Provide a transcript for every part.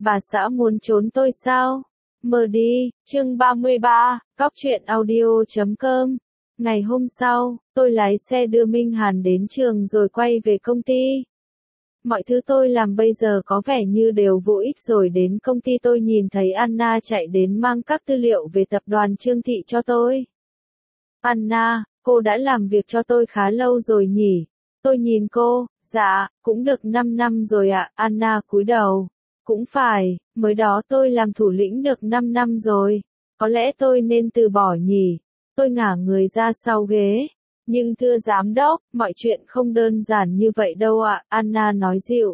Bà xã muốn trốn tôi sao? Mờ đi, chương 33, Cóc truyện audio.com. Ngày hôm sau, tôi lái xe đưa Minh Hàn đến trường rồi quay về công ty. Mọi thứ tôi làm bây giờ có vẻ như đều vô ích rồi. Đến công ty tôi nhìn thấy Anna chạy đến mang các tư liệu về tập đoàn Trương Thị cho tôi. Anna, cô đã làm việc cho tôi khá lâu rồi nhỉ? Tôi nhìn cô, dạ, cũng được 5 năm rồi ạ. Anna cúi đầu. Cũng phải, mới đó tôi làm thủ lĩnh được 5 năm rồi. Có lẽ tôi nên từ bỏ nhỉ? Tôi ngả người ra sau ghế. Nhưng thưa giám đốc, mọi chuyện không đơn giản như vậy đâu ạ, Anna nói dịu.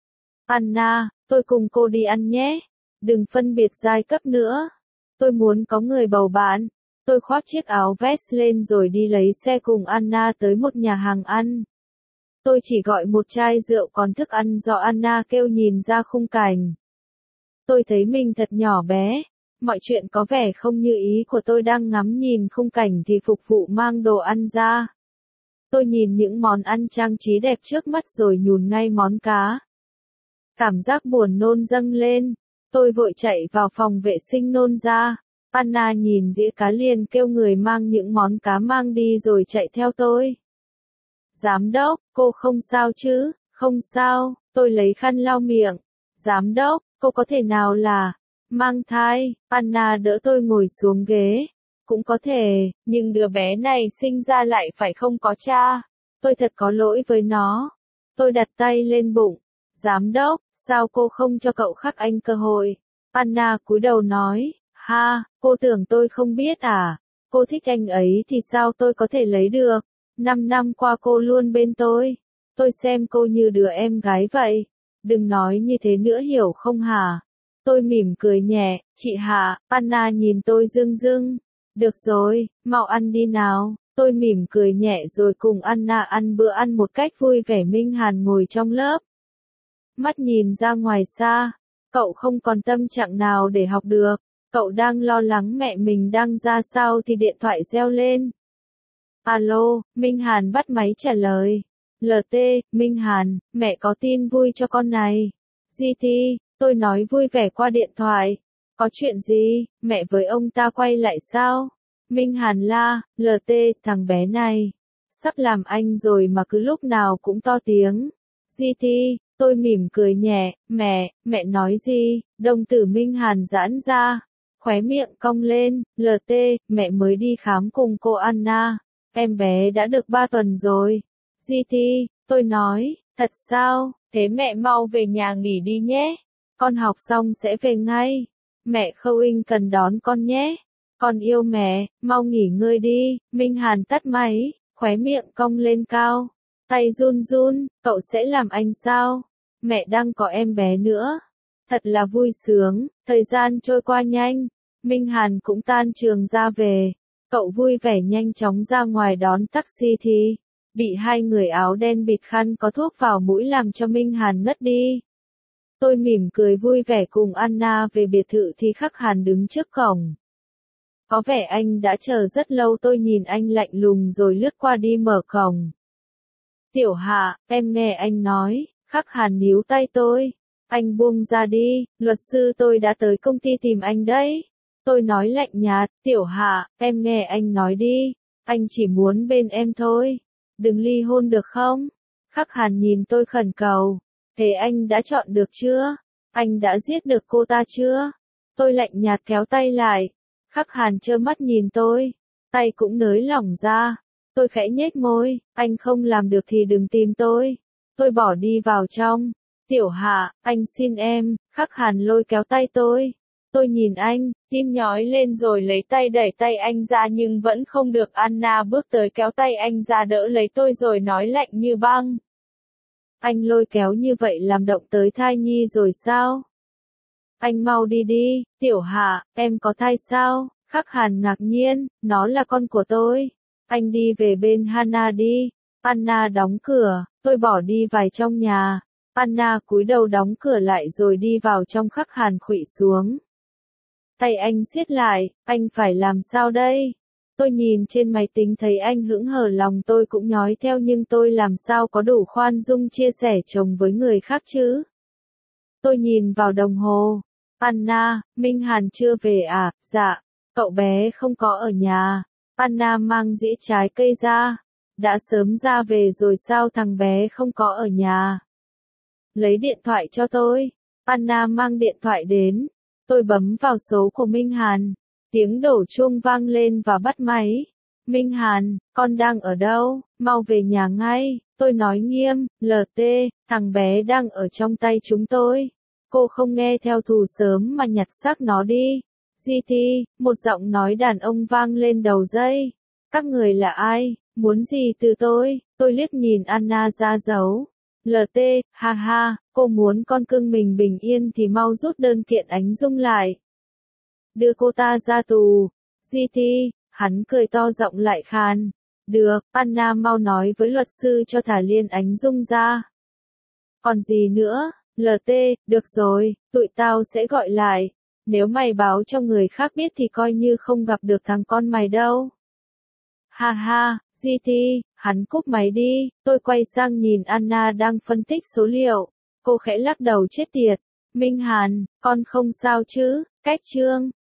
Anna, tôi cùng cô đi ăn nhé. Đừng phân biệt giai cấp nữa. Tôi muốn có người bầu bạn. Tôi khoác chiếc áo vest lên rồi đi lấy xe cùng Anna tới một nhà hàng ăn. Tôi chỉ gọi một chai rượu còn thức ăn do Anna kêu nhìn ra khung cảnh. Tôi thấy mình thật nhỏ bé. Mọi chuyện có vẻ không như ý của tôi đang ngắm nhìn khung cảnh thì phục vụ mang đồ ăn ra. Tôi nhìn những món ăn trang trí đẹp trước mắt rồi nhùn ngay món cá. Cảm giác buồn nôn dâng lên. Tôi vội chạy vào phòng vệ sinh nôn ra. Anna nhìn dĩa cá liền kêu người mang những món cá mang đi rồi chạy theo tôi. Giám đốc, cô không sao chứ? Không sao, tôi lấy khăn lau miệng. Giám đốc, cô có thể nào là mang thai? Anna đỡ tôi ngồi xuống ghế. Cũng có thể, nhưng đứa bé này sinh ra lại phải không có cha. Tôi thật có lỗi với nó. Tôi đặt tay lên bụng. Giám đốc, sao cô không cho cậu Khắc Anh cơ hội? Anna cúi đầu nói, ha, cô tưởng tôi không biết à? Cô thích anh ấy thì sao tôi có thể lấy được? 5 năm qua cô luôn bên tôi. Tôi xem cô như đứa em gái vậy. Đừng nói như thế nữa hiểu không hả? Tôi mỉm cười nhẹ, chị Hạ. Anna nhìn tôi rưng rưng. Được rồi, mau ăn đi nào. Tôi mỉm cười nhẹ rồi cùng Anna ăn bữa ăn một cách vui vẻ. Minh Hàn ngồi trong lớp. Mắt nhìn ra ngoài xa. Cậu không còn tâm trạng nào để học được. Cậu đang lo lắng mẹ mình đang ra sao thì điện thoại reo lên. Alo, Minh Hàn bắt máy trả lời. LT, Minh Hàn, mẹ có tin vui cho con này. GT, tôi nói vui vẻ qua điện thoại. Có chuyện gì, mẹ với ông ta quay lại sao? Minh Hàn la, LT, thằng bé này. Sắp làm anh rồi mà cứ lúc nào cũng to tiếng. GT, tôi mỉm cười nhẹ, mẹ nói gì? Đồng tử Minh Hàn giãn ra. Khóe miệng cong lên, LT, mẹ mới đi khám cùng cô Anna. Em bé đã được 3 tuần rồi. GT, tôi nói, thật sao, thế mẹ mau về nhà nghỉ đi nhé. Con học xong sẽ về ngay. Mẹ Khâu cần đón con nhé. Con yêu mẹ, mau nghỉ ngơi đi. Minh Hàn tắt máy, khóe miệng cong lên cao. Tay run run, cậu sẽ làm anh sao? Mẹ đang có em bé nữa. Thật là vui sướng, thời gian trôi qua nhanh. Minh Hàn cũng tan trường ra về. Cậu vui vẻ nhanh chóng ra ngoài đón taxi thì bị hai người áo đen bịt khăn có thuốc vào mũi làm cho Minh Hàn ngất đi. Tôi mỉm cười vui vẻ cùng Anna về biệt thự thì Khắc Hàn đứng trước cổng. Có vẻ anh đã chờ rất lâu. Tôi nhìn anh lạnh lùng rồi lướt qua đi mở cổng. Tiểu Hạ, em nghe anh nói. Khắc Hàn níu tay tôi. Anh buông ra đi, luật sư tôi đã tới công ty tìm anh đấy. Tôi nói lạnh nhạt, Tiểu Hạ, em nghe anh nói đi. Anh chỉ muốn bên em thôi. Đừng ly hôn được không? Khắc Hàn nhìn tôi khẩn cầu. Thế anh đã chọn được chưa? Anh đã giết được cô ta chưa? Tôi lạnh nhạt kéo tay lại. Khắc Hàn trơ mắt nhìn tôi. Tay cũng nới lỏng ra. Tôi khẽ nhếch môi. Anh không làm được thì đừng tìm tôi. Tôi bỏ đi vào trong. Tiểu Hạ, anh xin em. Khắc Hàn lôi kéo tay tôi. Tôi nhìn anh, tim nhói lên rồi lấy tay đẩy tay anh ra nhưng vẫn không được. Anna bước tới kéo tay anh ra đỡ lấy tôi rồi nói lạnh như băng. Anh lôi kéo như vậy làm động tới thai nhi rồi sao? Anh mau đi đi, Tiểu Hạ, em có thai sao? Khắc Hàn ngạc nhiên, nó là con của tôi. Anh đi về bên Hana đi. Anna đóng cửa, tôi bỏ đi vào trong nhà. Anna cúi đầu đóng cửa lại rồi đi vào trong. Khắc Hàn khuỵu xuống. Tay anh siết lại, anh phải làm sao đây? Tôi nhìn trên máy tính thấy anh hững hờ lòng tôi cũng nhói theo nhưng tôi làm sao có đủ khoan dung chia sẻ chồng với người khác chứ? Tôi nhìn vào đồng hồ. Anna, Minh Hàn chưa về à? Dạ, cậu bé không có ở nhà. Anna mang dĩa trái cây ra. Đã sớm ra về rồi sao thằng bé không có ở nhà? Lấy điện thoại cho tôi. Anna mang điện thoại đến. Tôi bấm vào số của Minh Hàn. Tiếng đổ chuông vang lên và bắt máy. Minh Hàn, con đang ở đâu? Mau về nhà ngay. Tôi nói nghiêm, LT, thằng bé đang ở trong tay chúng tôi. Cô không nghe theo thù sớm mà nhặt xác nó đi. GT, một giọng nói đàn ông vang lên đầu dây. Các người là ai? Muốn gì từ tôi? Tôi liếc nhìn Anna ra dấu. LT, ha ha, cô muốn con cưng mình bình yên thì mau rút đơn kiện Ánh Dung lại. Đưa cô ta ra tù. GT, hắn cười to giọng lại khàn. Được, Anna mau nói với luật sư cho thả Liên Ánh Dung ra. Còn gì nữa? LT, được rồi, tụi tao sẽ gọi lại. Nếu mày báo cho người khác biết thì coi như không gặp được thằng con mày đâu. Ha ha, GT, hắn cúp máy đi. Tôi quay sang nhìn Anna đang phân tích số liệu. Cô khẽ lắc đầu chết tiệt. Minh Hàn, con không sao chứ? Cách chương